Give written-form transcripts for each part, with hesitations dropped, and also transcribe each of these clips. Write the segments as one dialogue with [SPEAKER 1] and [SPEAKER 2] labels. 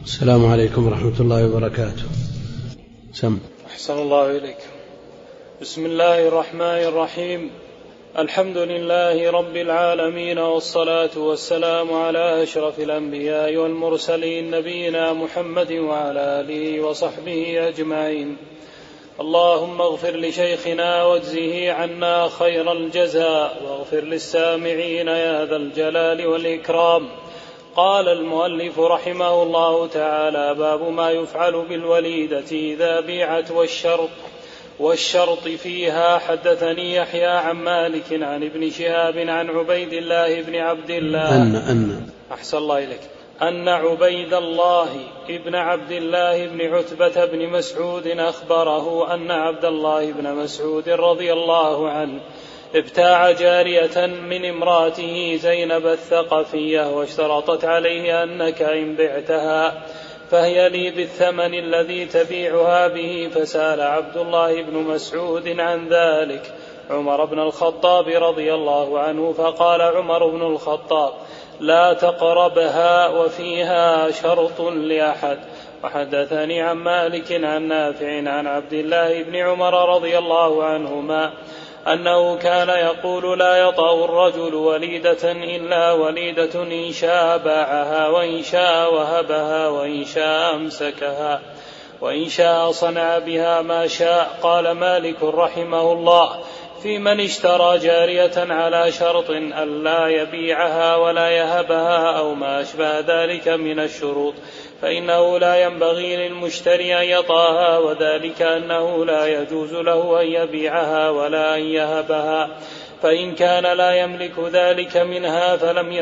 [SPEAKER 1] السلام عليكم ورحمة الله وبركاته. سم.
[SPEAKER 2] أحسن الله إليك. بسم الله الرحمن الرحيم. الحمد لله رب العالمين، والصلاة والسلام على أشرف الأنبياء والمرسلين، نبينا محمد وعلى آله وصحبه أجمعين. اللهم اغفر لشيخنا واجزه عنا خير الجزاء، واغفر للسامعين يا ذا الجلال والإكرام. قال المؤلف رحمه الله تعالى: باب ما يفعل بالوليدة إذا بيعت والشرط فيها. حدثني يحيى عن مالك عن ابن شهاب عن عبيد الله بن عبد الله أحسن الله إليك أن عبيد الله ابن عبد الله بن عتبة بن مسعود أخبره أن عبد الله بن مسعود رضي الله عنه ابتاع جارية من امراته زينب الثقفية، واشترطت عليه: أنك إن بعتها فهي لي بالثمن الذي تبيعها به. فسأل عبد الله بن مسعود عن ذلك عمر بن الخطاب رضي الله عنه، فقال عمر بن الخطاب: لا تقربها وفيها شرط لأحد. وحدثني عن مالك عن نافع عن عبد الله بن عمر رضي الله عنهما أنه كان يقول: لا يطأ الرجل وليدة إلا وليدة إن شاء باعها، وإن شاء وهبها، وإن شاء أمسكها، وإن شاء صنع بها ما شاء. قال مالك رحمه الله: في من اشترى جارية على شرط ألا يبيعها ولا يهبها أو ما أشبه ذلك من الشروط، فإنه لا ينبغي للمشتري أن يطأها، وذلك أنه لا يجوز له أن يبيعها ولا أن يهبها. فإن كان لا يملك ذلك منها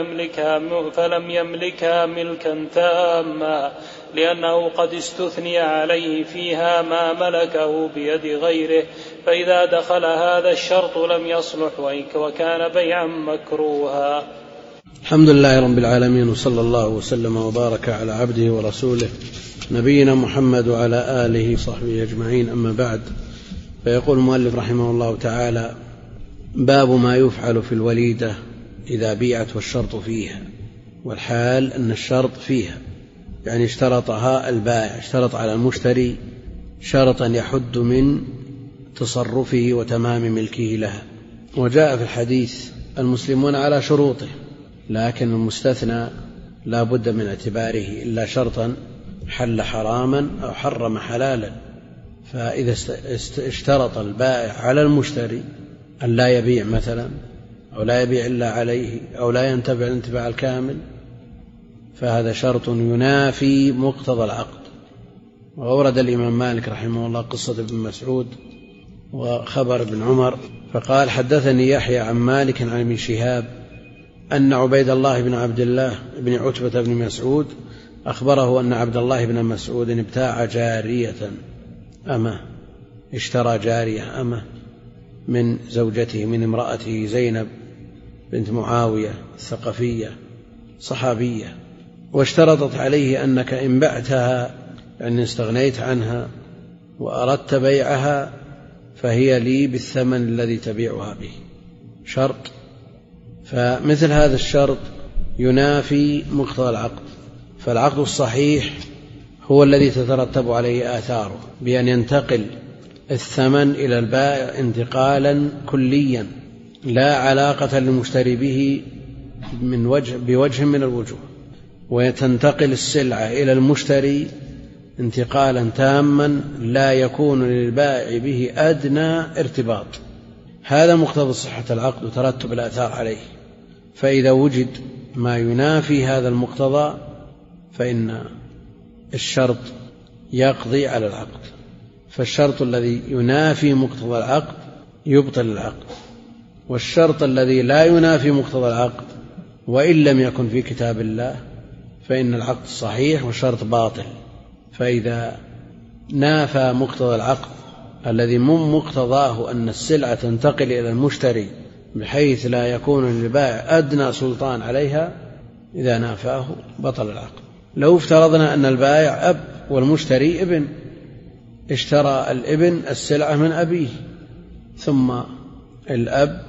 [SPEAKER 2] فلم يملكها ملكا تاما، لأنه قد استثني عليه فيها ما ملكه بيد غيره، فإذا دخل هذا الشرط لم يصلح وكان بيعا مكروها.
[SPEAKER 1] الحمد لله رب العالمين، وصلى الله وسلم وبارك على عبده ورسوله نبينا محمد وعلى آله وصحبه أجمعين. أما بعد، فيقول المؤلف رحمه الله تعالى: باب ما يفعل في الوليدة إذا بيعت والشرط فيها. والحال أن الشرط فيها، يعني اشترطها البائع، اشترط على المشتري شرطا يحد من تصرفه وتمام ملكه لها. وجاء في الحديث: المسلمون على شروطه، لكن المستثنى لا بد من اعتباره إلا شرطا حل حراما أو حرم حلالا. فإذا اشترط البائع على المشتري أن لا يبيع مثلا، أو لا يبيع إلا عليه، أو لا ينتفع الانتفاع الكامل، فهذا شرط ينافي مقتضى العقد. وأورد الإمام مالك رحمه الله قصة ابن مسعود وخبر ابن عمر، فقال: حدثني يحيى عن مالك عن ابن شهاب أن عبيد الله بن عبد الله بن عتبة بن مسعود أخبره أن عبد الله بن مسعود ابتاع جارية أمة، اشترى جارية أمة من زوجته، من امرأته زينب بنت معاوية الثقفية صحابية، واشترطت عليه: أنك إن بعتها، يعني استغنيت عنها وأردت بيعها، فهي لي بالثمن الذي تبيعها به. شرط. فمثل هذا الشرط ينافي مقتضى العقد، فالعقد الصحيح هو الذي تترتب عليه آثاره، بأن ينتقل الثمن إلى البائع انتقالا كليا لا علاقة للمشتري به بوجه من الوجوه، وتنتقل السلعة إلى المشتري انتقالا تاما لا يكون للبائع به أدنى ارتباط. هذا مقتضى صحة العقد وترتب الآثار عليه. فإذا وجد ما ينافي هذا المقتضى فإن الشرط يقضي على العقد. فالشرط الذي ينافي مقتضى العقد يبطل العقد، والشرط الذي لا ينافي مقتضى العقد وإن لم يكن في كتاب الله فإن العقد صحيح والشرط باطل. فإذا نافى مقتضى العقد الذي من مقتضاه أن السلعة تنتقل إلى المشتري بحيث لا يكون للبائع أدنى سلطان عليها، إذا نافاه بطل العقد. لو افترضنا أن البائع أب والمشتري ابن، اشترى الابن السلعة من أبيه، ثم الأب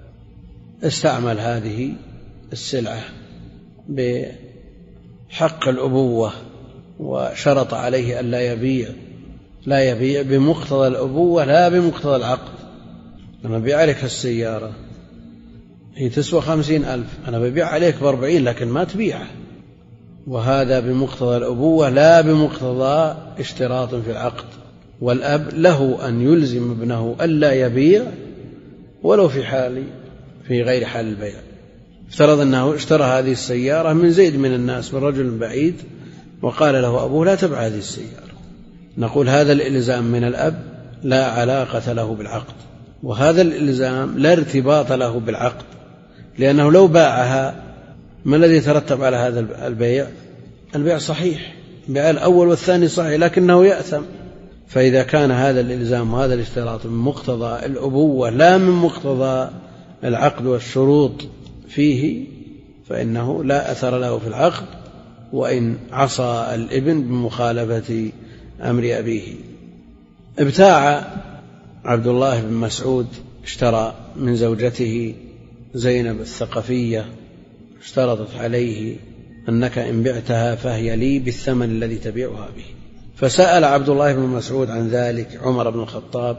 [SPEAKER 1] استعمل هذه السلعة بحق الأبوة وشرط عليه أن لا يبيع بمقتضى الأبوة لا بمقتضى العقد. أنا ببيع عليك السيارة هي تسوى 50,000، أنا ببيع عليك ب40 لكن ما تبيعه، وهذا بمقتضى الأبوة لا بمقتضى اشتراط في العقد. والأب له أن يلزم ابنه ألا يبيع ولو في غير حال البيع. افترض أنه اشترى هذه السيارة من زيد من الناس، من رجل بعيد، وقال له أبوه لا تبع هذه السيارة، نقول هذا الإلزام من الأب لا علاقة له بالعقد، وهذا الإلزام لا ارتباط له بالعقد، لأنه لو باعها ما الذي يترتب على هذا البيع؟ البيع صحيح، البيع الأول والثاني صحيح، لكنه يأثم. فإذا كان هذا الإلزام وهذا الاشتراط من مقتضى الأبوة لا من مقتضى العقد والشروط فيه فإنه لا أثر له في العقد، وإن عصى الابن بمخالفة أمر أبيه. ابتاع عبد الله بن مسعود، اشترى من زوجته زينب الثقفية، اشترطت عليه أنك إن بعتها فهي لي بالثمن الذي تبيعها به. فسأل عبد الله بن مسعود عن ذلك عمر بن الخطاب،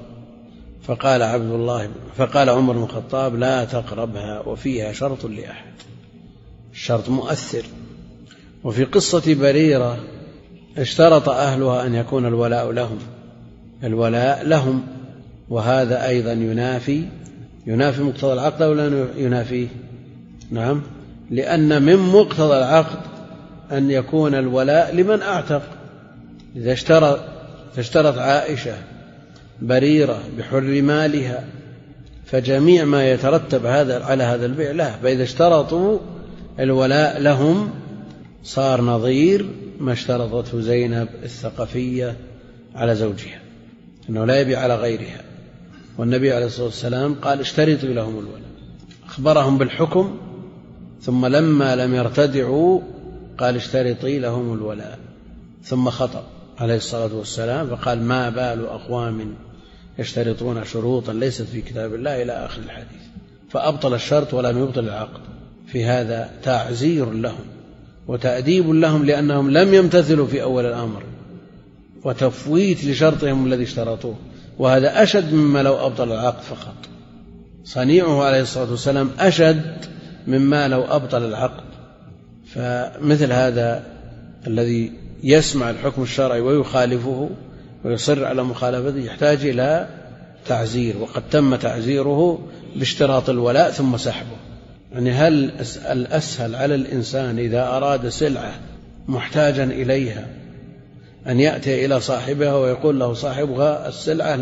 [SPEAKER 1] فقال عمر بن الخطاب لا تقربها وفيها شرط لأحد. الشرط مؤثر. وفي قصة بريرة اشترط أهلها أن يكون الولاء لهم، وهذا أيضا ينافي مقتضى العقد أو لا ينافيه؟ نعم، لأن من مقتضى العقد أن يكون الولاء لمن أعتق. إذا اشترط عائشة بريرة بحر مالها فجميع ما يترتب على هذا البيع له، فإذا اشترطوا الولاء لهم صار نظير ما اشترطته زينب الثقفية على زوجها، أنه لا يبيع على غيرها. والنبي عليه الصلاة والسلام قال اشترطوا لهم الولاء، أخبرهم بالحكم، ثم لما لم يرتدعوا قال اشترطي لهم الولاء، ثم خطب عليه الصلاة والسلام فقال ما بال أقوام يشترطون شروطا ليست في كتاب الله إلى آخر الحديث. فأبطل الشرط ولم يبطل العقد. في هذا تعزير لهم وتأديب لهم لأنهم لم يمتثلوا في أول الأمر، وتفويت لشرطهم الذي اشترطوه، وهذا أشد مما لو أبطل العقد فقط. صنيعه عليه الصلاة والسلام أشد مما لو أبطل العقد. فمثل هذا الذي يسمع الحكم الشرعي ويخالفه ويصر على مخالفته يحتاج إلى تعزير، وقد تم تعزيره باشتراط الولاء ثم سحبه. يعني هل الأسهل على الإنسان إذا أراد سلعة محتاجا إليها أن يأتي إلى صاحبها ويقول له صاحبها السلعة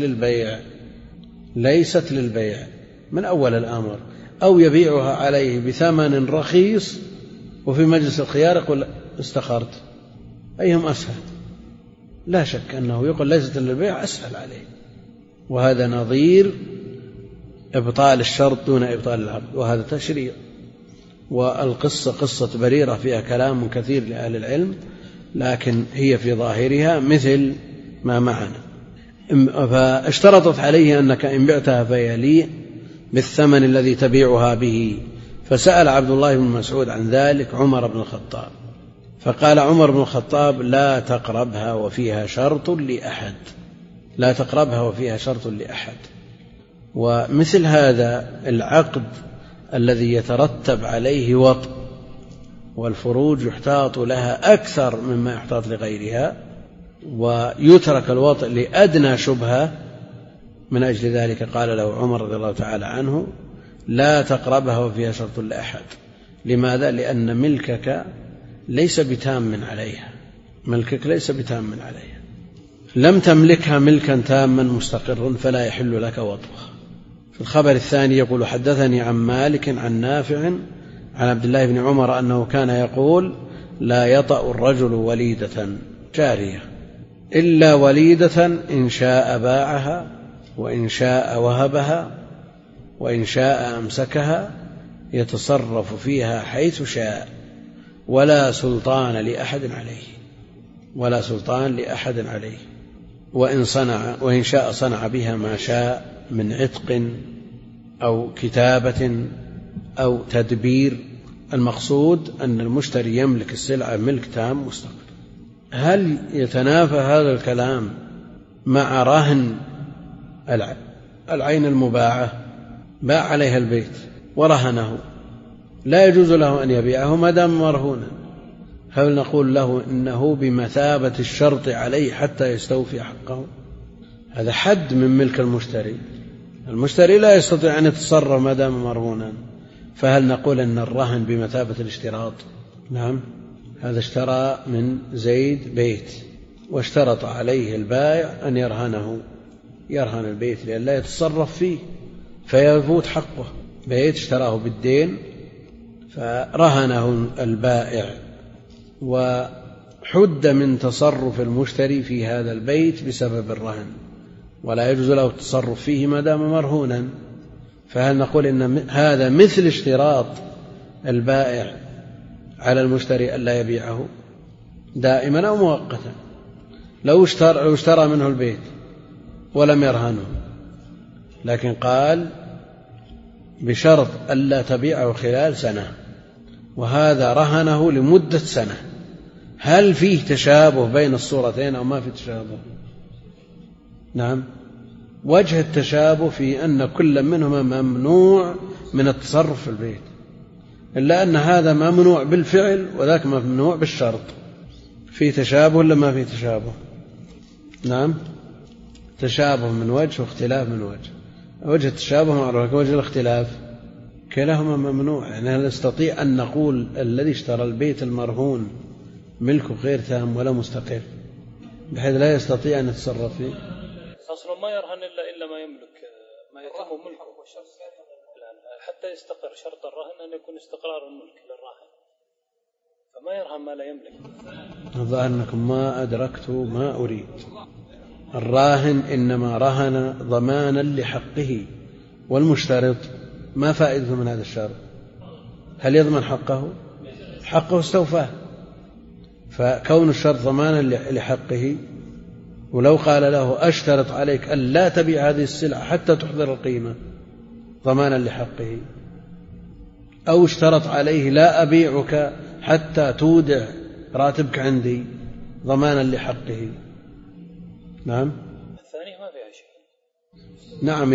[SPEAKER 1] ليست للبيع من أول الأمر، أو يبيعها عليه بثمن رخيص وفي مجلس الخيار يقول استخرت؟ أيهم أسهل؟ لا شك أنه يقول ليست للبيع أسهل عليه، وهذا نظير إبطال الشرط دون إبطال العقد، وهذا تشريع. والقصة قصة بريرة فيها كلام كثير لأهل العلم، لكن هي في ظاهرها مثل ما معنا. فاشترطت عليه أنك إن بعتها فهي لي بالثمن الذي تبيعها به. فسأل عبد الله بن مسعود عن ذلك عمر بن الخطاب، فقال عمر بن الخطاب لا تقربها وفيها شرط لأحد، لا تقربها وفيها شرط لأحد. ومثل هذا العقد الذي يترتب عليه وطء، والفروج يحتاط لها أكثر مما يحتاط لغيرها، ويترك الوطء لأدنى شبهة، من أجل ذلك قال له عمر رضي الله تعالى عنه لا تقربها وفيها شرط لأحد. لماذا؟ لأن ملكك ليس بتام عليها، ملكك ليس بتام عليها، لم تملكها ملكا تاما مستقرا فلا يحل لك وطئها. في الخبر الثاني يقول حدثني عن مالك عن نافع عن عبد الله بن عمر أنه كان يقول لا يطأ الرجل وليدة جارية إلا وليدة إن شاء باعها وإن شاء وهبها وإن شاء أمسكها يتصرف فيها حيث شاء ولا سلطان لأحد عليه وإن شاء صنع بها ما شاء من عتق أو كتابة أو تدبير. المقصود أن المشتري يملك السلعة ملك تام مستقر، هل يتنافى هذا الكلام مع رهن العين المباعة؟ باع عليها البيت ورهنه، لا يجوز له أن يبيعه ما دام مرهونا، هل نقول له إنه بمثابة الشرط عليه حتى يستوفي حقه؟ هذا حد من ملك المشتري، المشتري لا يستطيع أن يتصرف ما دام مرهونا، فهل نقول أن الرهن بمثابة الاشتراط؟ نعم، هذا اشترى من زيد بيت واشترط عليه البائع أن يرهن البيت لئلا يتصرف فيه فيفوت حقه. بيت اشتراه بالدين فرهنه البائع وحد من تصرف المشتري في هذا البيت بسبب الرهن، ولا يجوز له التصرف فيه ما دام مرهونا، فهل نقول إن هذا مثل اشتراط البائع على المشتري ألا يبيعه دائما أو مؤقتا؟ لو اشترى منه البيت ولم يرهنه لكن قال بشرط ألا تبيعه خلال سنة، وهذا رهنه لمدة سنة، هل فيه تشابه بين الصورتين أو ما في تشابه؟ نعم، وجه التشابه في أن كل منهما ممنوع من التصرف في البيت، إلا أن هذا ممنوع بالفعل وذاك ممنوع بالشرط. في تشابه ولا ما في تشابه؟ نعم، تشابه من وجه واختلاف من وجه. وجه التشابه معروف، وجه الاختلاف كلاهما ممنوع. يعني هل نستطيع أن نقول الذي اشترى البيت المرهون ملكه غير تام ولا مستقر بحيث لا يستطيع أن يتصرف فيه؟
[SPEAKER 2] أصلا ما يرهن إلا ما يملك، ما يتم ملكه حتى يستقر. شرط الرهن أن يكون استقرار الملك للراهن، فما يرهن ما لا يملك.
[SPEAKER 1] الظاهر أنكم ما أدركتوا ما أريد. الراهن إنما رهن ضمانا لحقه، والمشترط ما فائدته من هذا الشرط؟ هل يضمن حقه؟ حقه استوفاه، فكون الشرط ضمانا لحقه، ولو قال له أشترط عليك أن لا تبيع هذه السلعة حتى تحضر القيمة ضمانا لحقه، أو اشترط عليه لا أبيعك حتى تودع راتبك عندي ضمانا لحقه. نعم،
[SPEAKER 2] الثاني ما فيها شيء.
[SPEAKER 1] نعم،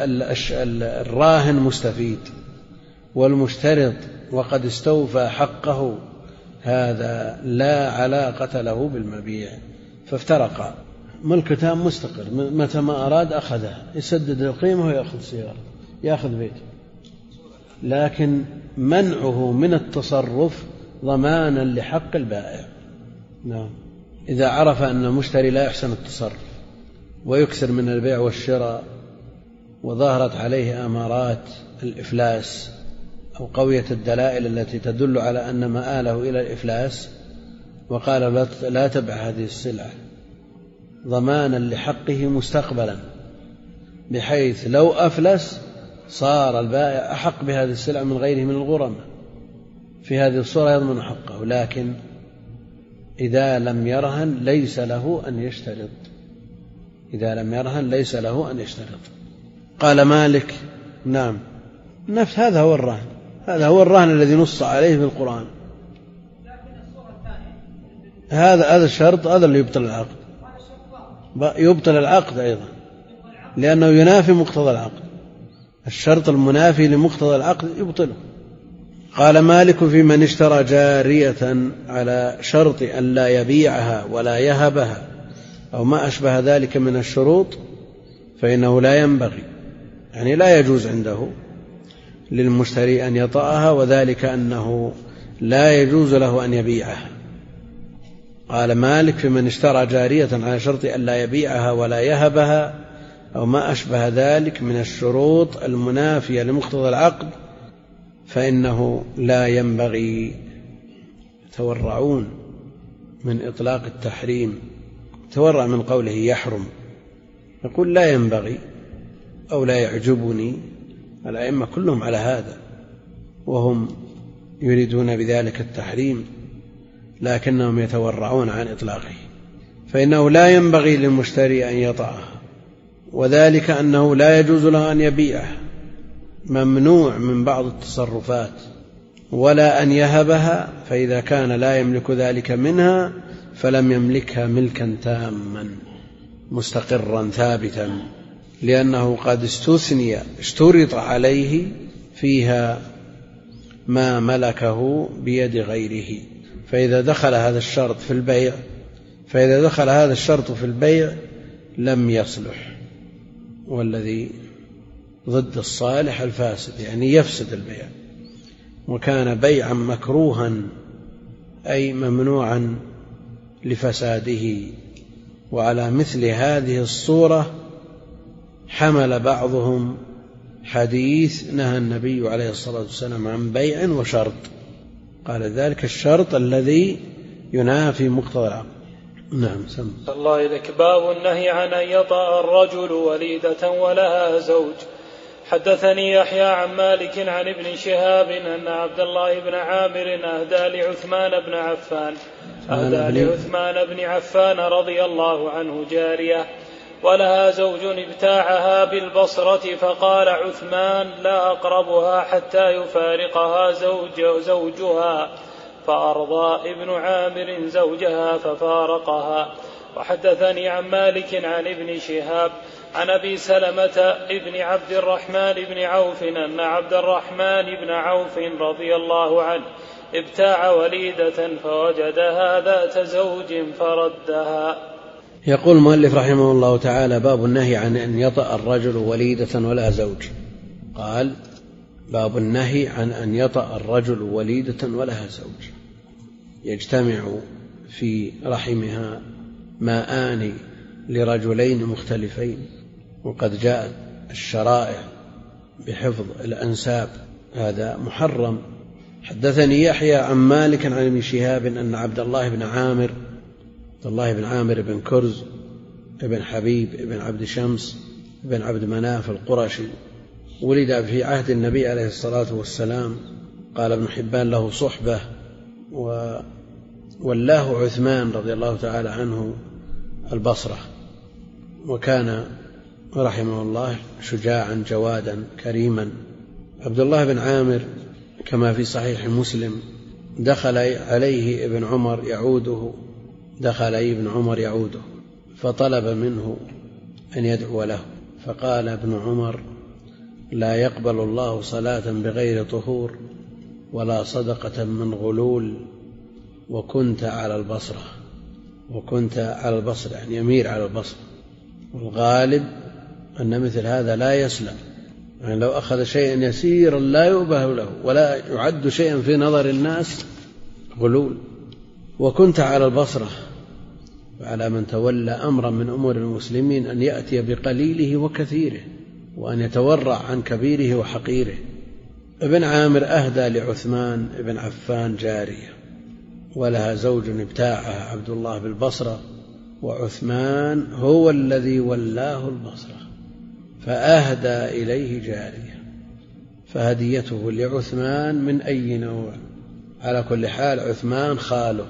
[SPEAKER 1] الراهن مستفيد، والمشترط وقد استوفى حقه هذا لا علاقة له بالمبيع، فافترقا. ملك تام مستقر، متى ما أراد أخذها، يسدد القيمة ويأخذ سيارة، يأخذ بيته، لكن منعه من التصرف ضمانا لحق البائع. نعم، إذا عرف أن المشتري لا يحسن التصرف ويكثر من البيع والشراء وظهرت عليه أمارات الإفلاس أو قوية الدلائل التي تدل على أن مآله إلى الإفلاس، وقال لا تبع هذه السلعة ضمانا لحقه مستقبلا، بحيث لو أفلس صار البائع أحق بهذه السلعة من غيره من الغرماء، في هذه الصورة يضمن حقه. لكن إذا لم يرهن ليس له أن يشترط، إذا لم يرهن ليس له أن يشترط. قال مالك: نعم، نفس هذا هو الرهن، هذا هو الرهن الذي نص عليه في القرآن. هذا الشرط، هذا اللي يبطل العقد، يبطل العقد أيضا، لأنه ينافي مقتضى العقد. الشرط المنافي لمقتضى العقد يبطله. قال مالك: في من اشترى جارية على شرط أن لا يبيعها ولا يهبها أو ما أشبه ذلك من الشروط فإنه لا ينبغي، يعني لا يجوز عنده للمشتري أن يطأها، وذلك أنه لا يجوز له أن يبيعها. قال مالك: في من اشترى جارية على شرط أن لا يبيعها ولا يهبها أو ما أشبه ذلك من الشروط المنافية لمقتضى العقد فإنه لا ينبغي. يتورعون من إطلاق التحريم، تورع من قوله يحرم، يقول لا ينبغي أو لا يعجبني. الأئمة كلهم على هذا، وهم يريدون بذلك التحريم، لكنهم يتورعون عن إطلاقه. فإنه لا ينبغي للمشتري أن يطأها، وذلك أنه لا يجوز له أن يبيعها، ممنوع من بعض التصرفات، ولا أن يهبها، فإذا كان لا يملك ذلك منها فلم يملكها ملكا تاما مستقرا ثابتا، لأنه قد اشترط عليه فيها ما ملكه بيد غيره. فإذا دخل هذا الشرط في البيع لم يصلح، والذي ضد الصالح الفاسد، يعني يفسد البيع. وكان بيعا مكروها أي ممنوعا لفساده. وعلى مثل هذه الصورة حمل بعضهم حديث نهى النبي عليه الصلاة والسلام عن بيع وشرط، قال ذلك الشرط الذي ينافي مقتضى العقد. نعم. سم
[SPEAKER 2] الله إليك. باب النهي عن أن يطأ الرجل وليدة ولها زوج. حدثني يحيى عن مالك عن ابن شهاب أن عبد الله بن عامر أهدى لعثمان بن عفان رضي الله عنه جارية ولها زوج ابتاعها بالبصرة، فقال عثمان لا أقربها حتى يفارقها زوجها، فأرضى ابن عامر زوجها ففارقها. وحدثني عن مالك عن ابن شهاب عن أبي سلمة ابن عبد الرحمن بن عوف أن عبد الرحمن بن عوف رضي الله عنه ابتاع وليدة فوجدها ذات زوج فردها.
[SPEAKER 1] يقول المؤلف رحمه الله تعالى: باب النهي عن أن يطأ الرجل وليدة ولا زوج. قال: باب النهي عن أن يطأ الرجل وليدة ولها زوج، يجتمع في رحمها ماءان لرجلين مختلفين، وقد جاءت الشرائع بحفظ الأنساب، هذا محرم. حدثني يحيى عن مالك عن ابن شهاب أن عبد الله بن عامر بن كرز بن حبيب بن عبد شمس بن عبد مناف القرشي ولد في عهد النبي عليه الصلاة والسلام. قال ابن حبان له صحبة، وولاه عثمان رضي الله تعالى عنه البصرة، وكان رحمه الله شجاعا جوادا كريما. عبد الله بن عامر كما في صحيح مسلم دخل عليه ابن عمر يعوده فطلب منه أن يدعو له، فقال ابن عمر: لا يقبل الله صلاة بغير طهور ولا صدقة من غلول، وكنت على البصرة يعني يمير على البصرة، والغالب أن مثل هذا لا يسلم، يعني لو أخذ شيئا يسيرا لا يؤبه له ولا يعد شيئا في نظر الناس غلول. وكنت على البصرة، وعلى من تولى أمرا من أمور المسلمين أن يأتي بقليله وكثيره، وأن يتورع عن كبيره وحقيره. ابن عامر أهدى لعثمان بن عفان جارية ولها زوج ابتاعها عبد الله بالبصرة، وعثمان هو الذي ولاه البصرة، فأهدى إليه جارية، فهديته لعثمان من أي نوع؟ على كل حال عثمان خاله،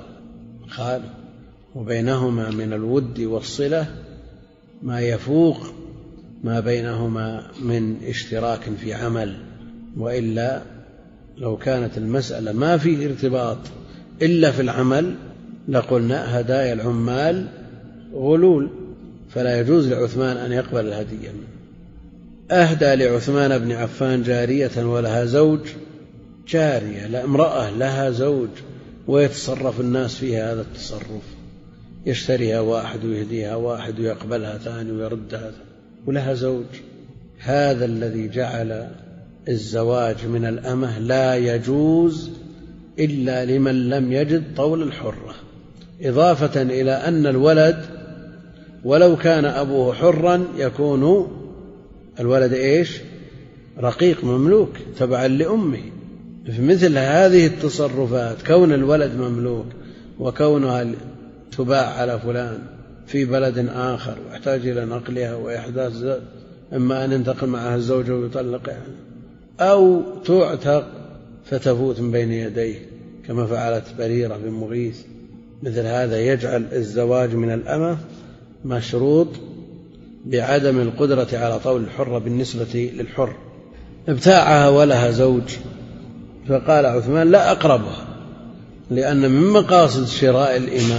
[SPEAKER 1] وبينهما من الود والصلة ما يفوق ما بينهما من اشتراك في عمل، وإلا لو كانت المسألة ما فيه ارتباط إلا في العمل لقلنا هدايا العمال غلول، فلا يجوز لعثمان أن يقبل الهدية منه. أهدى لعثمان بن عفان جارية ولها زوج، جارية لامرأة لها زوج ويتصرف الناس فيها هذا التصرف، يشتريها واحد ويهديها واحد ويقبلها ثاني ويردها ولها زوج. هذا الذي جعل الزواج من الأمة لا يجوز إلا لمن لم يجد طول الحرة، إضافة إلى أن الولد ولو كان أبوه حرا يكون الولد رقيق مملوك تبعا لأمه. في مثل هذه التصرفات كون الولد مملوك وكونها تباع على فلان في بلد آخر ويحتاج إلى نقلها وإحداث، إما أن ينتقل معها الزوج ويطلقها، أو تعتق فتفوت من بين يديه كما فعلت بريرة بن مغيث. مثل هذا يجعل الزواج من الأمة مشروط بعدم القدرة على طول الحرة بالنسبة للحر. ابتاعها ولها زوج، فقال عثمان لا أقربها، لأن من مقاصد شراء الإماء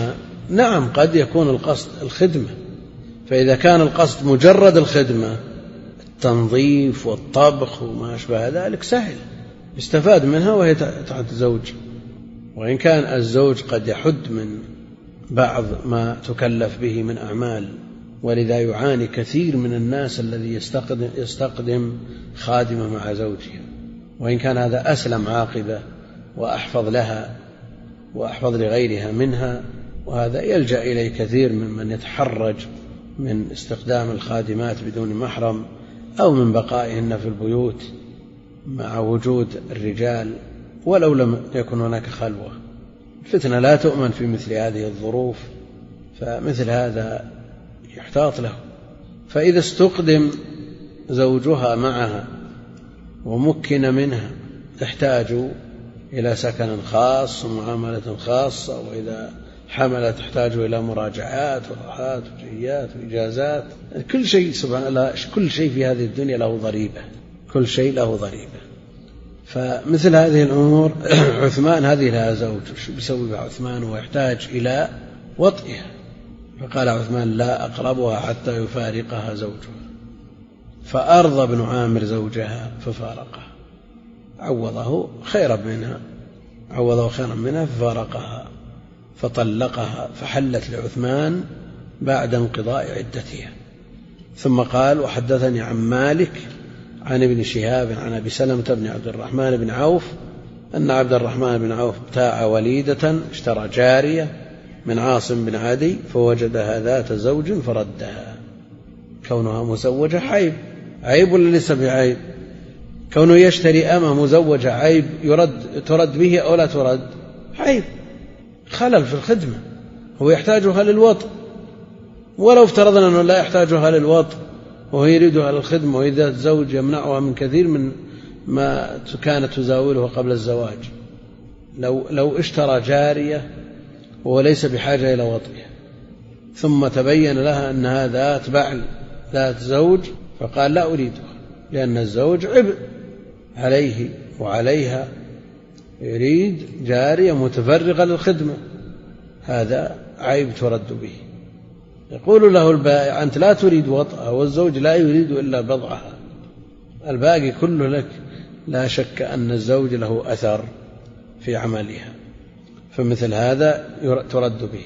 [SPEAKER 1] نعم قد يكون القصد الخدمة، فإذا كان القصد مجرد الخدمة التنظيف والطبخ وما أشبه ذلك سهل يستفاد منها وهي تحت زوج، وإن كان الزوج قد يحد من بعض ما تكلف به من أعمال، ولذا يعاني كثير من الناس الذي يستقدم خادمة مع زوجها، وإن كان هذا أسلم عاقبة وأحفظ لها وأحفظ لغيرها منها، وهذا يلجأ إليه كثير ممن يتحرج من استخدام الخادمات بدون محرم أو من بقائهن في البيوت مع وجود الرجال ولو لم يكن هناك خلوة. الفتنة لا تؤمن في مثل هذه الظروف، فمثل هذا يحتاط له. فإذا استقدم زوجها معها ومكن منها تحتاج إلى سكن خاص ومعاملة خاصة، وإذا حمل تحتاج إلى مراجعات وراحات وجيات وإجازات، كل شيء سبحان الله، كل شيء في هذه الدنيا له ضريبة، كل شيء له ضريبة. فمثل هذه الأمور عثمان هذه لها زوج، شو بيسوي عثمان ويحتاج إلى وطئها؟ فقال عثمان لا أقربها حتى يفارقها زوجها، فأرضى ابن عامر زوجها ففارقها، عوضه خيرا منها ففارقها فطلقها، فحلت لعثمان بعد انقضاء عدتها. ثم قال وحدثني عن مالك عن ابن شهاب عن أبي سلمة بن عبد الرحمن بن عوف أن عبد الرحمن بن عوف ابتاع وليدة، اشترى جارية من عاصم بن عدي فوجدها ذات زوج فردها. كونها مزوجة عيب ولا ليس بعيب؟ كونه يشتري أمة مزوجة عيب ترد به أو لا ترد؟ عيب، خلل في الخدمة، هو يحتاجها للوطء، ولو افترضنا أنه لا يحتاجها للوطء وهو يريدها للخدمة وإذا الزوج يمنعها من كثير من ما كانت تزاوله قبل الزواج، لو اشترى جارية وهو ليس بحاجة إلى وطئها ثم تبين لها أنها ذات بعل ذات زوج فقال لا أريدها، لأن الزوج عبء عليه وعليها، يريد جارية متفرغة للخدمة، هذا عيب ترد به. يقول له البائع أنت لا تريد وطئها والزوج لا يريد إلا بضعها، الباقي كله لك. لا شك أن الزوج له أثر في عملها، فمثل هذا ترد به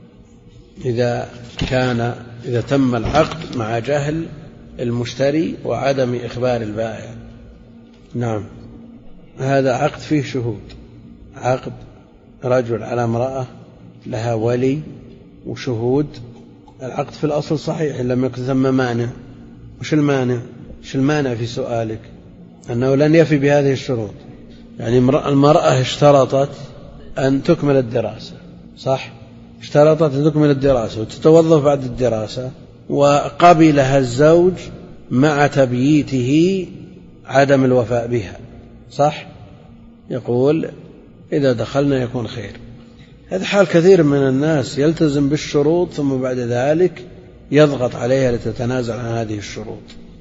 [SPEAKER 1] إذا تم العقد مع جهل المشتري وعدم إخبار البائع. نعم، هذا عقد فيه شهود، عقد رجل على امرأة لها ولي وشهود، العقد في الأصل صحيح لم يكن ثم مانع. وش المانع في سؤالك؟ أنه لن يفي بهذه الشروط. يعني المرأة اشترطت أن تكمل الدراسة، صح؟ اشترطت أن تكمل الدراسة وتتوظف بعد الدراسة، وقبلها الزوج مع تبييته عدم الوفاء بها، صح؟ يقول إذا دخلنا يكون خير. هذا حال كثير من الناس، يلتزم بالشروط ثم بعد ذلك يضغط عليها لتتنازل عن هذه الشروط.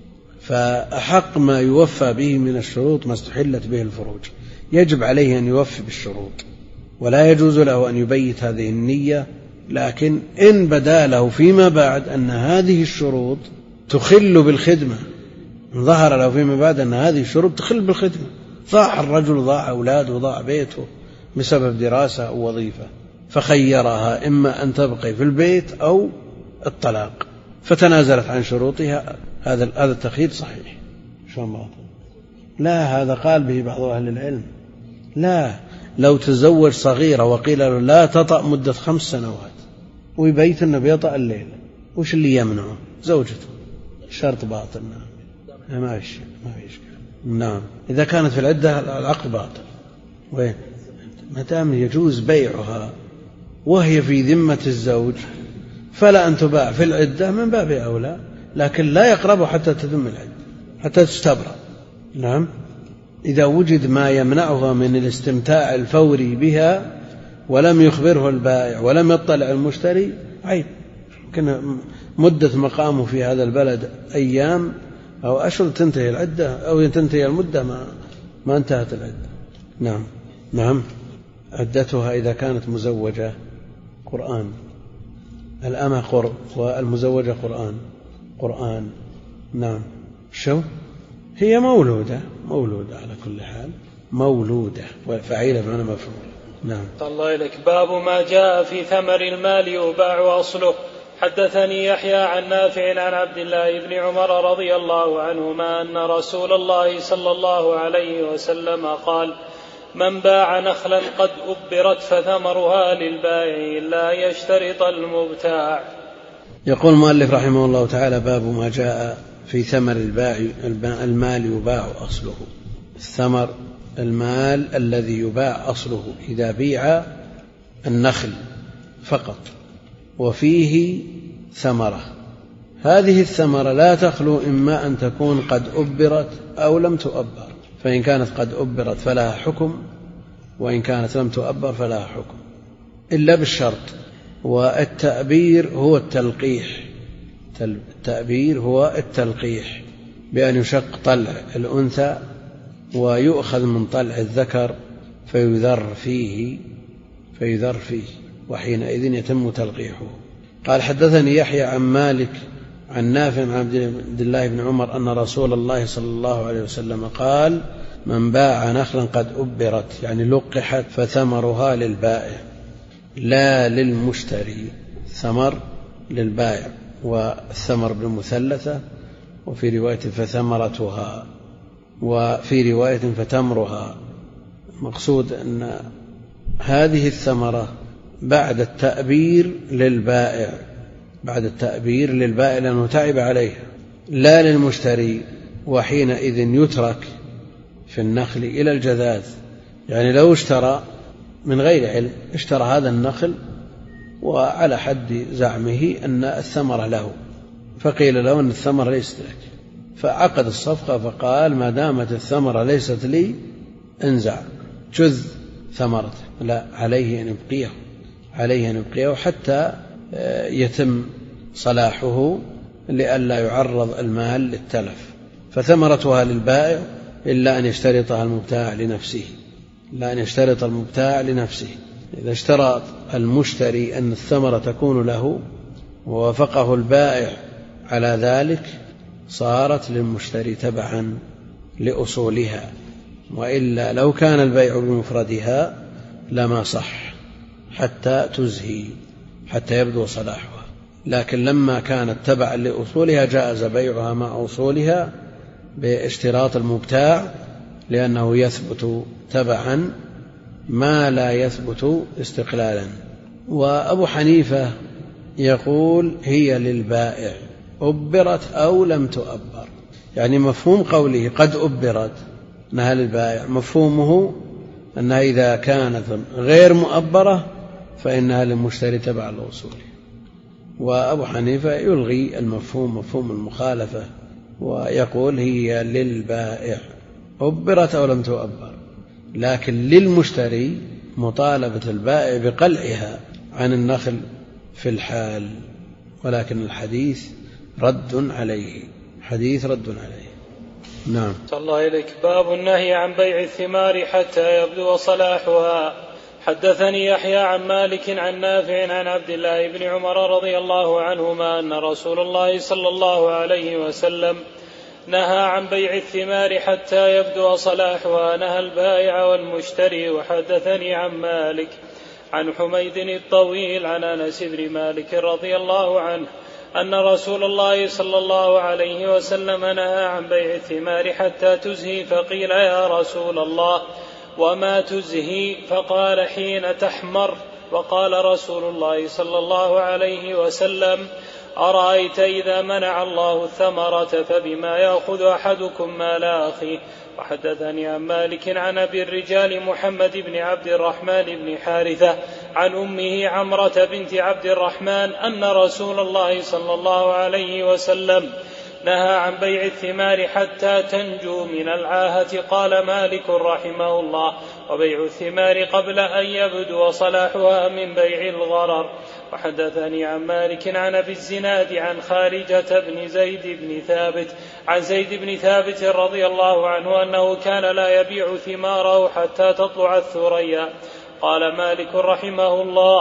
[SPEAKER 1] فأحق ما يوفى به من الشروط ما استحلت به الفروج، يجب عليه أن يوفي بالشروط، ولا يجوز له أن يبيت هذه النية. لكن إن بدا له فيما بعد أن هذه الشروط تخل بالخدمة، ظهر له فيما بعد أن هذه الشروط تخل بالخدمة، ضاع الرجل، ضاع أولاده، وضاع بيته بسبب دراسة أو وظيفة، فخيرها إما أن تبقي في البيت أو الطلاق، فتنازلت عن شروطها، هذا التخيير صحيح. شو باطل؟ لا، هذا قال به بعض أهل العلم. لا، لو تزوج صغيرة وقيل له لا تطأ مدة 5 سنوات ويبيت أنه بيطأ الليلة، وش اللي يمنعه؟ زوجته، شرط باطل. نعم، ما فيش نعم، إذا كانت في العدة العقد باطل. وين ما دام يجوز بيعها وهي في ذمة الزوج فلا أن تباع في العدة من باب أولى، لكن لا يقربه حتى تتم العدة، حتى تستبرأ. نعم، إذا وجد ما يمنعها من الاستمتاع الفوري بها ولم يخبره البائع ولم يطلع المشتري عيب. يمكن مدة مقامه في هذا البلد أيام أو أشهر تنتهي العدة أو تنتهي المدة ما انتهت العدة. نعم، عدتها إذا كانت مزوجة قرآن الأمة قرء والمزوجة قرآن. نعم. شو هي مولودة على كل حال، مولودة وفعيلة بمعنى مفعول. نعم.
[SPEAKER 2] الله إليك. باب ما جاء في ثمر المال يباع أصله. حدثني يحيى عن نافع عن عبد الله بن عمر رضي الله عنهما أن رسول الله صلى الله عليه وسلم قال: من باع نخلا قد أبرت فثمرها للبائع إلا يشترط المبتاع.
[SPEAKER 1] يقول المؤلف رحمه الله تعالى: باب ما جاء في ثمر المال يباع أصله. الثمر المال الذي يباع أصله إذا بيع النخل فقط وفيه ثمرة، هذه الثمرة لا تخلو إما أن تكون قد أبرت أو لم تؤبر، فإن كانت قد أبرت فلها حكم، وإن كانت لم تؤبر فلها حكم، إلا بالشرط، والتأبير هو التلقيح. التأبير هو التلقيح بأن يشق طلع الأنثى ويؤخذ من طلع الذكر فيذر فيه وحينئذ يتم تلقيحه. قال: حدثني يحيى عن مالك عن نافع عن عبد الله بن عمر أن رسول الله صلى الله عليه وسلم قال: من باع نخلا قد أبرت، يعني لقحت، فثمرها للبائع لا للمشتري. ثمر للبائع، والثمر بالمثلثة، وفي رواية فثمرتها، وفي رواية فتمرها. مقصود أن هذه الثمرة بعد التأبير للبائع، لأنه تعب عليها، لا للمشتري، وحينئذ يترك في النخل إلى الجذاذ. يعني لو اشترى من غير علم، اشترى هذا النخل وعلى حد زعمه أن الثمرة له، فقيل له أن الثمرة ليست لك، فعقد الصفقة فقال: ما دامت الثمرة ليست لي انزع جذ ثمرته، لا، عليه أن يبقيه حتى يتم صلاحه لئلا يعرض المال للتلف. فثمرتها للبائع إلا أن يشترطها المبتاع لنفسه. إذا اشترط المشتري أن الثمرة تكون له ووافقه البائع على ذلك صارت للمشتري تبعا لأصولها، وإلا لو كان البيع بمفردها لما صح حتى تزهي، حتى يبدو صلاحها. لكن لما كانت تبعا لأصولها جاز بيعها مع أصولها باشتراط المبتاع، لأنه يثبت تبعا ما لا يثبت استقلالا. وأبو حنيفة يقول: هي للبائع أبرت أو لم تؤبر، يعني مفهوم قوله قد أبرت أنها للبائع، مفهومه أنها إذا كانت غير مؤبرة فإنها للمشتري تبع الأصول. وأبو حنيفة يلغي المفهوم، مفهوم المخالفة، ويقول هي للبائع أبرت أو لم تؤبر، لكن للمشتري مطالبة البائع بقلعها عن النخل في الحال. ولكن الحديث رد عليه. نعم.
[SPEAKER 2] صلى الله إليك. باب النهي عن بيع الثمار حتى يبدو صلاحها. حدثني يحيى عن مالك عن نافع عن عبد الله بن عمر رضي الله عنهما أن رسول الله صلى الله عليه وسلم نهى عن بيع الثمار حتى يبدو صلاحها، نهى البائع والمشتري. وحدثني عن مالك عن حميد الطويل عن أنس بن مالك رضي الله عنه أن رسول الله صلى الله عليه وسلم نهى عن بيع الثمار حتى تزهي، فقيل: يا رسول الله وما تزهي؟ فقال: حين تحمر. وقال رسول الله صلى الله عليه وسلم: أرأيت إذا منع الله الثمرة فبما يأخذ أحدكم مال أخيه. وحدثني عن مالك عن أبي الرجال محمد بن عبد الرحمن بن حارثة عن أمه عمرة بنت عبد الرحمن أن رسول الله صلى الله عليه وسلم نهى عن بيع الثمار حتى تنجو من العاهة. قال مالك رحمه الله: وبيع الثمار قبل أن يبدو صلاحها من بيع الغرر. وحدثني عن مالك عن أبي الزناد عن خارجة بن زيد بن ثابت عن زيد بن ثابت رضي الله عنه أنه كان لا يبيع ثماره حتى تطلع الثريا. قال مالك رحمه الله: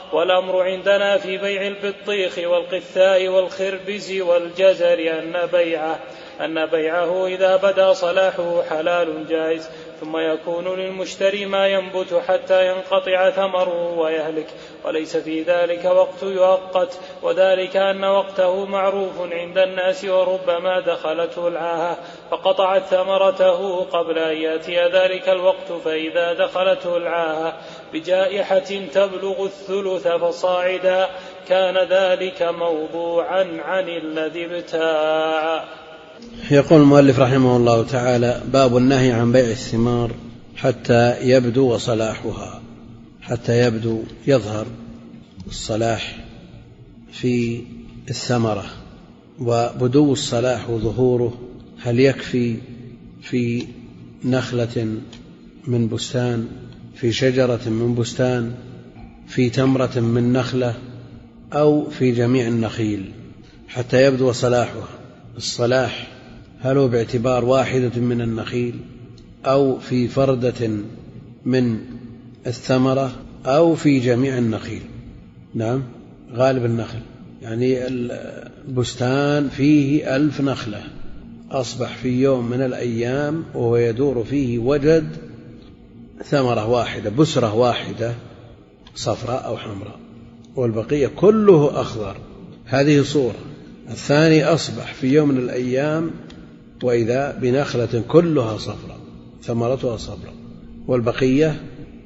[SPEAKER 2] والأمر عندنا في بيع البطيخ والقثاء والخربز والجزر أن بيعه إذا بدا صلاحه حلال جائز، ثم يكون للمشتري ما ينبت حتى ينقطع ثمره ويهلك، وليس في ذلك وقت يؤقت، وذلك أن وقته معروف عند الناس، وربما دخلته العاهة فقطعت ثمرته قبل أن يأتي ذلك الوقت، فإذا دخلته العاهة بجائحة تبلغ الثلث فصاعدا كان ذلك موضوعا عن الذي ابتاع.
[SPEAKER 1] يقول المؤلف رحمه الله تعالى: باب النهي عن بيع الثمار حتى يبدو صلاحها، حتى يبدو يظهر الصلاح في الثمرة. وبدو الصلاح وظهوره هل يكفي في نخلة من بستان، في شجرة من بستان، في تمرة من نخلة، أو في جميع النخيل حتى يبدو صلاحها؟ الصلاح هل هو باعتبار واحدة من النخيل، أو في فردة من الثمرة، أو في جميع النخيل؟ نعم، غالب النخل، يعني البستان فيه 1000 نخلة، أصبح في يوم من الأيام وهو يدور فيه وجد ثمرة واحدة، بسرة واحدة صفراء أو حمراء، والبقية كله أخضر، هذه صورة. الثاني أصبح في يوم من الأيام وإذا بنخلة كلها صفراء، ثمرتها صفراء، والبقية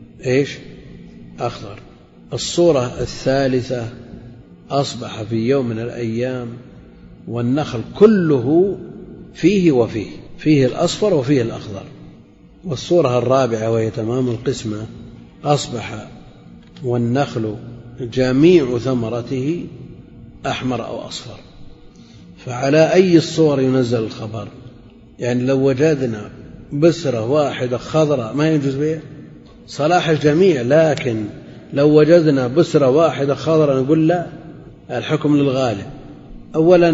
[SPEAKER 1] أخضر. الصورة الثالثة أصبح في يوم من الأيام والنخل كله فيه وفيه، فيه الأصفر وفيه الأخضر. والصورة الرابعة وهي تمام القسمة أصبح والنخل جميع ثمرته أحمر أو أصفر. فعلى أي الصور ينزل الخبر؟ يعني لو وجدنا بسرة واحدة خضراء ما يجوز بيع صلاح الجميع، لكن لو وجدنا بسرة واحدة خضراء نقول لا، الحكم للغالب. أولا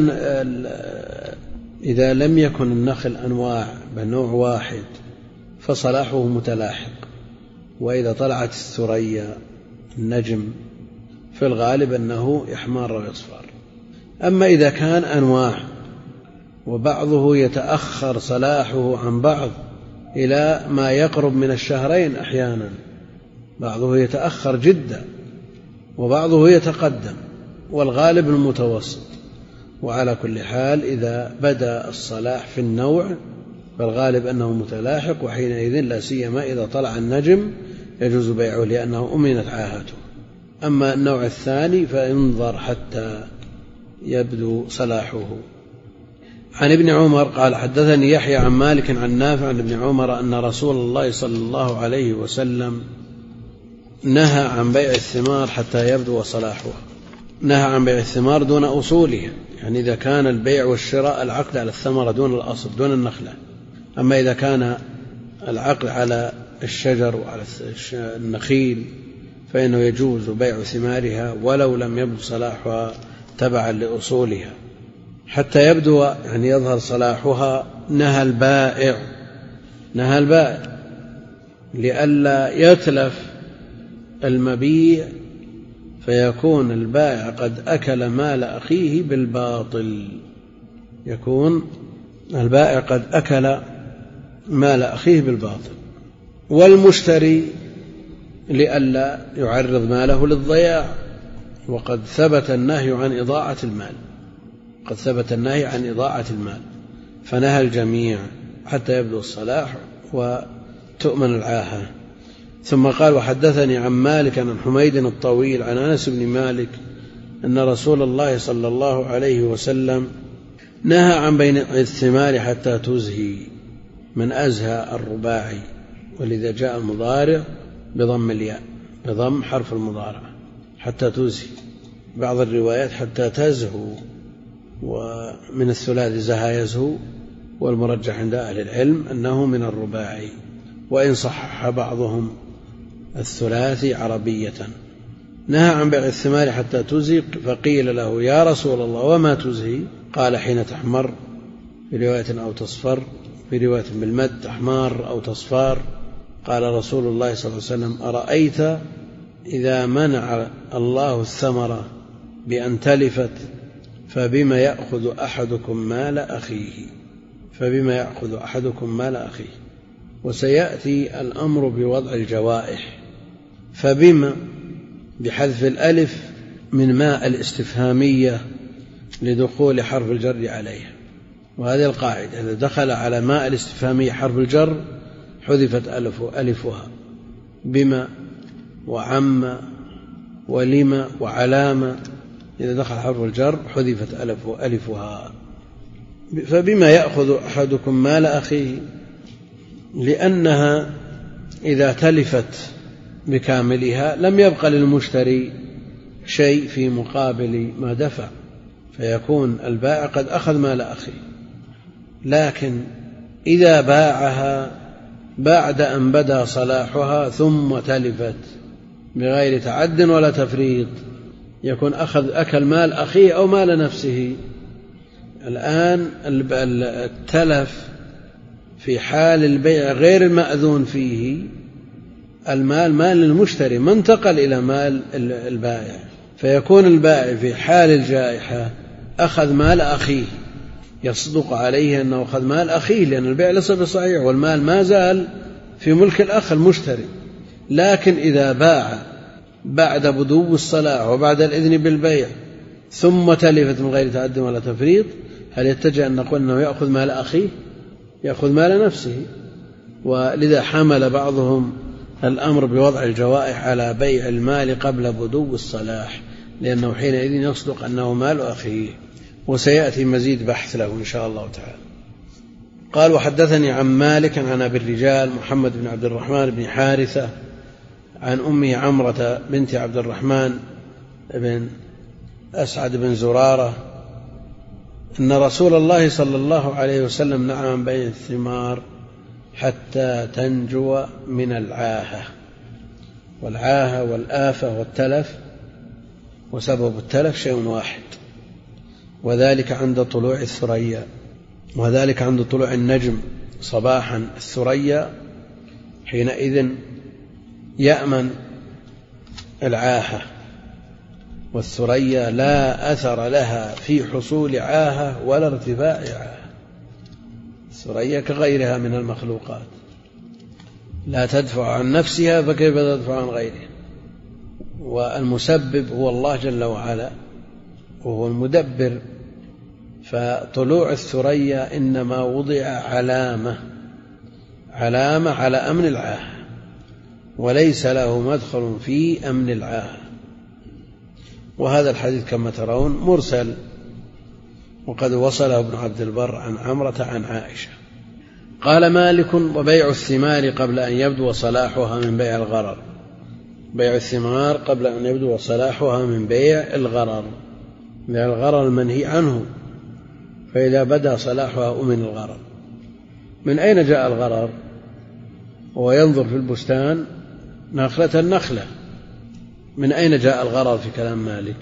[SPEAKER 1] إذا لم يكن النخل أنواع بنوع واحد فصلاحه متلاحق، وإذا طلعت الثريا النجم في الغالب أنه يحمر ويصفر. أما إذا كان أنواع وبعضه يتأخر صلاحه عن بعض إلى ما يقرب من الشهرين، أحيانا بعضه يتأخر جدا وبعضه يتقدم، والغالب المتوسط. وعلى كل حال إذا بدأ الصلاح في النوع فالغالب أنه متلاحق، وحينئذ لا سيما إذا طلع النجم يجوز بيعه لأنه أمنت عاهته. أما النوع الثاني فانظر حتى يبدو صلاحه. عن ابن عمر قال: حدثني يحيى عن مالك عن نافع عن ابن عمر أن رسول الله صلى الله عليه وسلم نهى عن بيع الثمار حتى يبدو صلاحها. نهى عن بيع الثمار دون أصولها، يعني إذا كان البيع والشراء العقد على الثمرة دون الأصل دون النخلة. أما إذا كان العقد على الشجر وعلى النخيل فإنه يجوز بيع ثمارها ولو لم يبدو صلاحها تبعا لأصولها. حتى يبدو يعني يظهر صلاحها نهى البائع لئلا يتلف المبيع فيكون البائع قد أكل مال أخيه بالباطل، يكون البائع قد أكل مال أخيه بالباطل. والمشتري لئلا يعرض ماله للضياع، وقد ثبت النهي عن إضاعة المال، فنهى الجميع حتى يبدو الصلاح وتؤمن العاهة. ثم قال: وحدثني عن مالك عن حميد الطويل عن أنس بن مالك أن رسول الله صلى الله عليه وسلم نهى عن بيع الثمار حتى تزهي، من أزهى الرباعي، ولذا جاء المضارع بضم الياء، بضم حرف المضارع، حتى تزهي. بعض الروايات حتى تزهو، ومن الثلاث زهى يزهو، والمرجح عند أهل العلم أنه من الرباعي، وإن صحح بعضهم الثلاثي عربية. نهى عن بيع الثمار حتى تزهي، فقيل له: يا رسول الله وما تزهي؟ قال: حين تحمر، في رواية أو تصفر، في رواية بالمد: تحمار أو تصفار. قال رسول الله صلى الله عليه وسلم: أرأيت إذا منع الله الثمرة بأن تلفت فبما يأخذ أحدكم مال أخيه، فبما يأخذ أحدكم مال أخيه. وسيأتي الأمر بوضع الجوائح، فبما بحذف الألف من ماء الاستفهامية لدخول حرف الجر عليها. وهذه القاعدة، إذا دخل على ماء الاستفهامية حرف الجر حذفت ألفها. بما وعم ولما وعلامة، إذا دخل حرف الجر حذفت ألفها. فبما يأخذ أحدكم مال أخيه، لأنها إذا تلفت بكاملها لم يبقى للمشتري شيء في مقابل ما دفع، فيكون البائع قد أخذ مال أخيه. لكن إذا باعها بعد أن بدا صلاحها ثم تلفت بغير تعد ولا تفريط، يكون أكل مال أخيه أو مال نفسه. الآن التلف في حال البيع غير المأذون فيه، المال مال للمشتري ما انتقل إلى مال البائع، فيكون البائع في حال الجائحة أخذ مال أخيه، يصدق عليه أنه أخذ مال أخيه، لأن البيع ليس بصحيح والمال ما زال في ملك الأخ المشتري. لكن إذا باع بعد بدو الصلاح وبعد الإذن بالبيع ثم تلفت من غير تعد ولا تفريط، هل يتجه أن نقول أنه يأخذ مال أخيه؟ يأخذ مال نفسه. ولذا حمل بعضهم الأمر بوضع الجوائح على بيع المال قبل بدو الصلاح، لأنه حينئذ يصدق أنه مال أخيه. وسيأتي مزيد بحث له إن شاء الله تعالى. قال: وحدثني عن مالك عن أبي الرجال محمد بن عبد الرحمن بن حارثة عن أمه عمرة بنت عبد الرحمن بن أسعد بن زرارة أن رسول الله صلى الله عليه وسلم نهى عن بيع الثمار حتى تنجو من العاهة. والعاهة والآفة والتلف، وسبب التلف شيء واحد، وذلك عند طلوع الثريا، وذلك عند طلوع النجم صباحا الثريا، حينئذ يأمن العاهة. والثريا لا أثر لها في حصول عاهة ولا ارتفاع عاهة. الثريا كغيرها من المخلوقات لا تدفع عن نفسها، فكيف تدفع عن غيرها؟ والمسبب هو الله جل وعلا وهو المدبر. فطلوع الثريا إنما وضع علامة على أمن العاهة، وليس له مدخل في أمن العاهة. وهذا الحديث كما ترون مرسل، وقد وصله ابن عبد البر عن عمرة عن عائشة. قال مالك: وبيع الثمار قبل أن يبدو صلاحها من بيع الغرر. بيع الثمار قبل أن يبدو صلاحها من بيع الغرر، بيع الغرر المنهي عنه، فإذا بدا صلاحها أمن الغرر. من أين جاء الغرر؟ وهو ينظر في البستان نخلة النخلة. من أين جاء الغرر في كلام مالك؟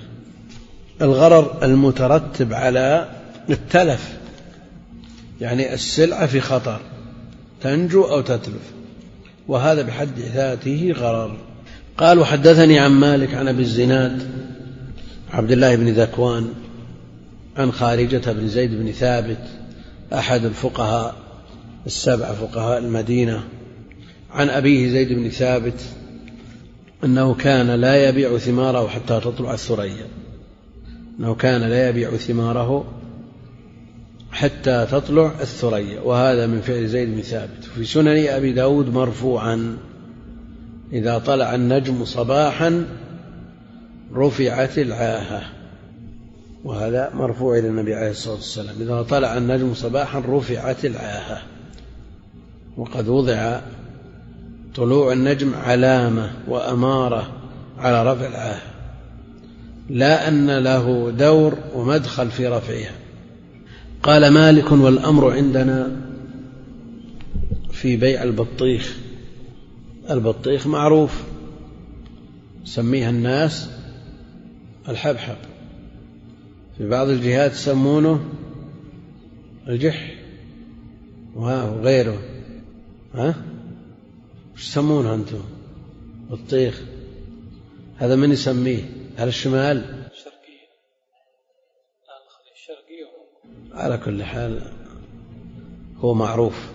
[SPEAKER 1] الغرر المترتب على التلف، يعني السلعة في خطر تنجو أو تتلف، وهذا بحد ذاته غرر. قال: وحدثني عن مالك عن أبي الزناد عبد الله بن ذكوان عن خارجة بن زيد بن ثابت أحد الفقهاء السبع فقهاء المدينة عن أبيه زيد بن ثابت أنه كان لا يبيع ثماره حتى تطلع الثريا، أنه كان لا يبيع ثماره حتى تطلع الثريا، وهذا من فعل زيد بن ثابت. في سنن أبي داود مرفوعا: إذا طلع النجم صباحا رفعت العاهة. وهذا مرفوع إلى النبي عليه الصلاة والسلام: إذا طلع النجم صباحا رفعت العاهة. وقد وضع طلوع النجم علامة وأمارة على رفع العاهة، لا أن له دور ومدخل في رفعها. قال مالك: والأمر عندنا في بيع البطيخ. البطيخ معروف، سميها الناس الحبحب، في بعض الجهات يسمونه الجح وغيره. وش تسمونه أنتم؟ بطيخ. هذا من يسميه؟ هل الشمال؟
[SPEAKER 2] الشرقية.
[SPEAKER 1] على كل حال هو معروف.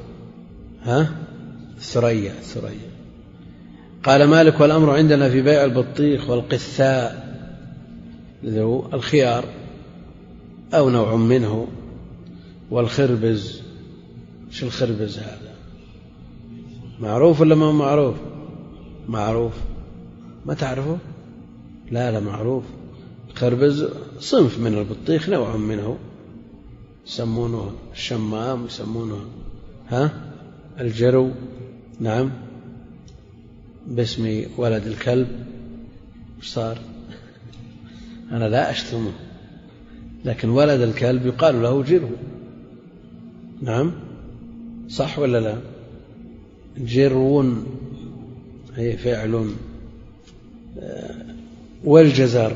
[SPEAKER 1] ثريا. قال مالك: والأمر عندنا في بيع البطيخ والقثاء ذو الخيار أو نوع منه، والخربز. شو الخربز هذا؟ معروف ولا ما معروف؟ معروف. ما تعرفه؟ لا معروف. الخربز صنف من البطيخ، نوع منه، يسمونه الشمام، يسمونه الجرو. نعم، باسم ولد الكلب. صار أنا لا أشتمه، لكن ولد الكلب يقال له جرو. نعم، صح ولا لا؟ جرون هي فعل. والجزر.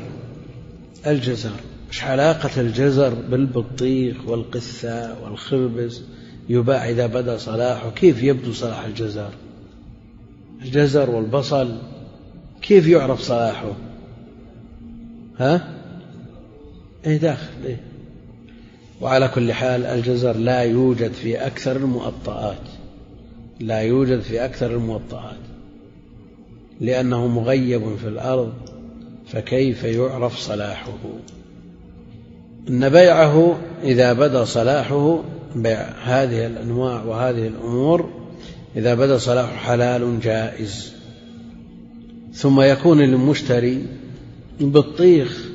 [SPEAKER 1] مش علاقة الجزر بالبطيخ والقثاء والخربز؟ يباع إذا بدأ صلاحه. كيف يبدو صلاح الجزر والبصل؟ كيف يعرف صلاحه؟ داخل. وعلى كل حال الجزر لا يوجد في أكثر الموطئات، لأنه مغيب في الأرض، فكيف يعرف صلاحه؟ إن بيعه إذا بدا صلاحه، بيع هذه الأنواع وهذه الأمور إذا بدا صلاحه حلال جائز. ثم يكون للمشتري بالطيخ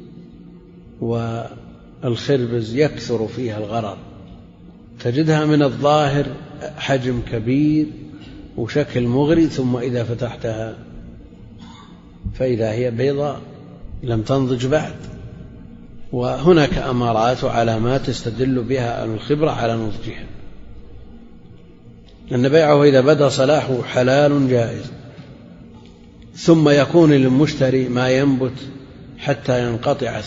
[SPEAKER 1] والخربز يكثر فيها الغرر، تجدها من الظاهر حجم كبير وشكل مغري، ثم إذا فتحتها فإذا هي بيضاء لم تنضج بعد. وهناك أمارات وعلامات يستدل بها أهل الخبرة على نضجها. أن بيعه إذا بدا صلاحه حلال جائز. ثم يكون للمشتري ما ينبت حتى ينقطع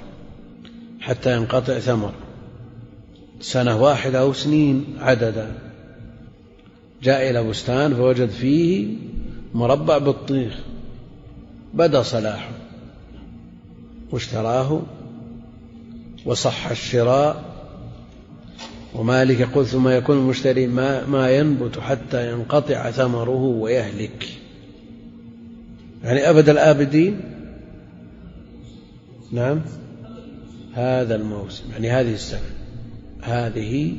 [SPEAKER 1] ثمر، سنة واحدة أو سنين عددا. جاء إلى بستان فوجد فيه مربع بطيخ، بدا صلاحه واشتراه وصح الشراء. ومالك يقول: ثم يكون المشتري ما ينبت حتى ينقطع ثمره ويهلك، يعني أبد الآبدين. نعم، هذا الموسم، يعني هذه السنة، هذه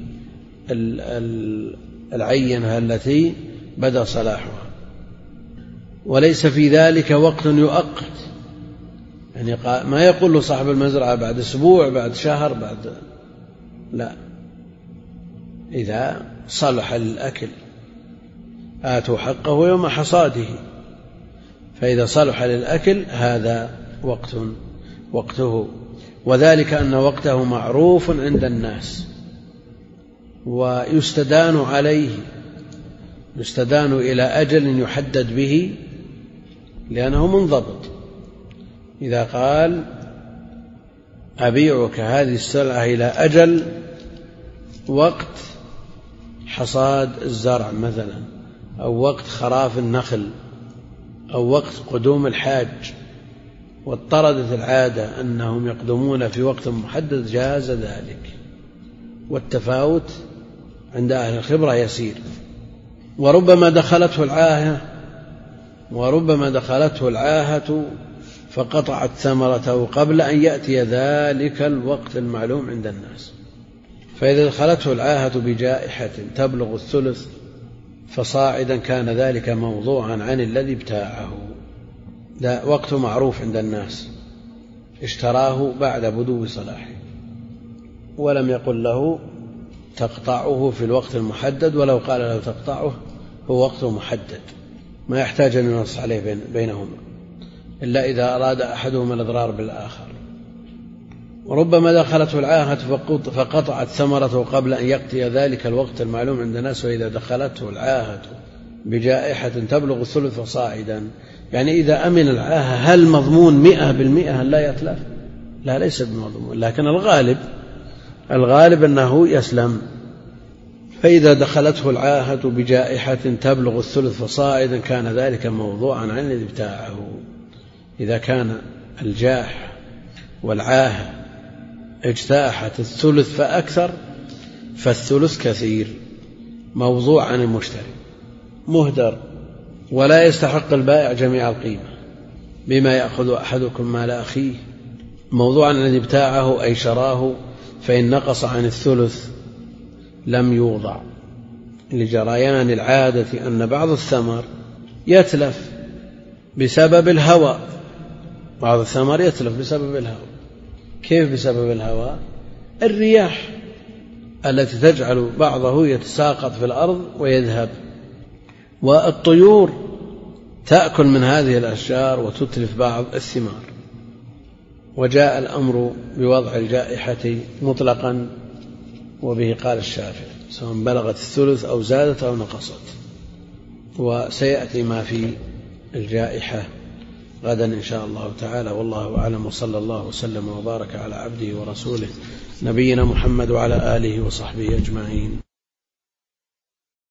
[SPEAKER 1] العينة التي بدأ صلاحها. وليس في ذلك وقت يؤقت، يعني ما يقول له صاحب المزرعة بعد أسبوع، بعد شهر، لا، إذا صلح للأكل آتوا حقه يوم حصاده، فإذا صلح للأكل هذا وقته. وذلك أن وقته معروف عند الناس، ويستدان عليه، يستدان إلى أجل يحدد به، لأنه منضبط. إذا قال: أبيعك هذه السلعة إلى أجل وقت حصاد الزرع مثلا، أو وقت خراف النخل، أو وقت قدوم الحاج، واضطردت العادة أنهم يقدمون في وقت محدد، جاز ذلك. والتفاوت عند أهل الخبرة يسير. وربما دخلته العاهة فقطعت ثمرته قبل أن يأتي ذلك الوقت المعلوم عند الناس. فإذا دخلته العاهة بجائحة تبلغ الثلث فصاعدا كان ذلك موضوعا عن الذي ابتاعه. ده وقت معروف عند الناس، اشتراه بعد بدو صلاحه، ولم يقل له تقطعه في الوقت المحدد، ولو قال له تقطعه هو وقت محدد، ما يحتاج أن ينص عليه بينهما، إلا إذا أراد أحدهما الإضرار بالآخر. وربما دخلته العاهة فقطعت ثمرته قبل أن يأتي ذلك الوقت المعلوم عند الناس. وإذا دخلته العاهة بجائحة تبلغ الثلث فصاعدا، يعني إذا أمن العاهة، هل مضمون 100% أن لا يتلف؟ لا، ليس بمضمون، لكن الغالب أنه يسلم. فإذا دخلته العاهة بجائحة تبلغ الثلث فصاعدا كان ذلك موضوعا عن الذي ابتاعه. إذا كان الجاح والعاهة اجتاحت الثلث فأكثر فالثلث كثير موضوع عن المشتري مهدر، ولا يستحق البائع جميع القيمة بما يأخذ أحدكم مال أخيه، موضوعا الذي ابتاعه أي شراه فإن نقص عن الثلث لم يوضع، لجريان العادة أن بعض الثمر يتلف بسبب الهواء، بعض الثمر يتلف بسبب الهواء. كيف بسبب الهواء؟ الرياح التي تجعل بعضه يتساقط في الأرض ويذهب، والطيور تأكل من هذه الأشجار وتتلف بعض الثمار. وجاء الأمر بوضع الجائحة مطلقا، وبه قال الشافعي سواء بلغت الثلث أو زادت أو نقصت. وسيأتي ما في الجائحة غدا إن شاء الله تعالى، والله أعلم، وصلى الله وسلم وبارك على عبده ورسوله نبينا محمد وعلى آله وصحبه أجمعين.